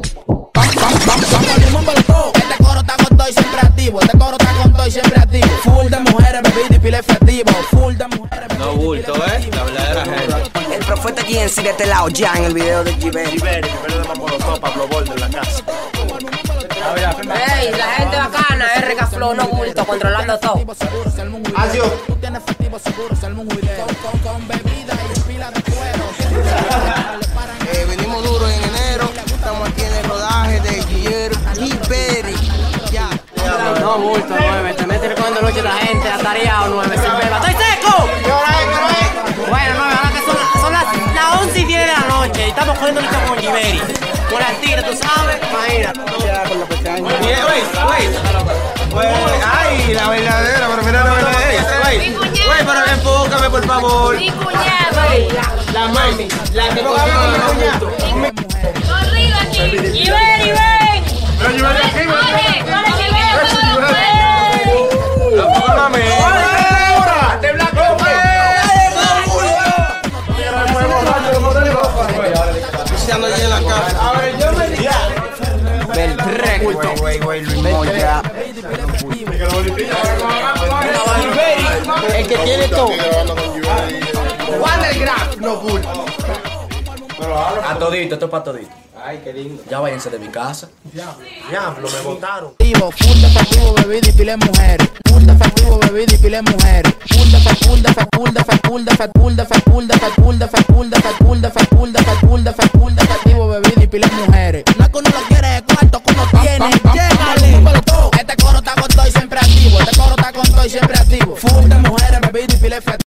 Este coro está con todo y siempre activo. Este coro está con todo y siempre activo. Full de mujeres, bebida y pila efectivo. Full de mujeres. No bulto, la verdadera gente. El profeta aquí en sí de este lado ya en el video de Giberi. Giberi, Giberi de Mamolotov, Pablo Borda en la casa. Ey, la gente bacana, RK Flow, no bulto, controlando todo. Adiós. Tú tienes efectivo seguro, salmo un video. Con bebida y pila de cuero. Venimos duro en enero. Estamos aquí en el rodaje de Giberi. Ya. No bulto, 9, te metes recogiendo noche la gente, atareado 9, sin beba. ¡Estoy seco! Bueno, 9, ahora que son las 11 y 10 de la noche y estamos cogiendo noche con Giberi. Con las tigres, tú sabes, imagínate. Ya con la pestaña. Ay, la verdadera, pero mira la verdadera. Güey, pero enfócame, por favor. Mi cuñado. La mami, la que cocina con mi gusto. Corrido aquí. Giberi, ven. Pero Giberi aquí, Oye, ¿cuál es Giberi? Mami. ¡Te blanco, Estamos allí en la casa. Güey, Luis Moya. El que tiene todo. Juan el Graf, no bulto. A todito, esto es para todito. Ay, qué lindo. Ya váyanse de mi casa. Diablo, me botaron. Full de efectivo, bebida y pila de mujeres. Full de efectivo, bebida y pila de mujeres. Full de full de full de full de full de full de full de full de full de full de full de full de efectivo, bebida y pila de mujeres. No es que uno lo quiere de cuarto, que uno tiene. Llégale. Este coro está con todo y siempre activo. Este coro está con todo y siempre activo. Full de mujeres, bebida y pila de